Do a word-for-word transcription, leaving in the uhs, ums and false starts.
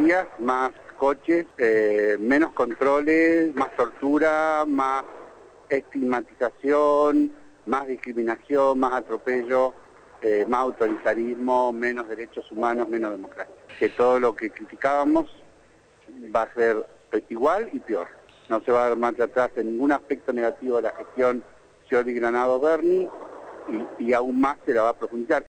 policías, más coches, eh, menos controles, más tortura, más estigmatización, más discriminación, más atropello, eh, más autoritarismo, menos derechos humanos, menos democracia. Que todo lo que criticábamos va a ser igual y peor. No se va a dar marcha atrás en ningún aspecto negativo de la gestión Scioli Granado Berni y, y aún más se la va a profundizar.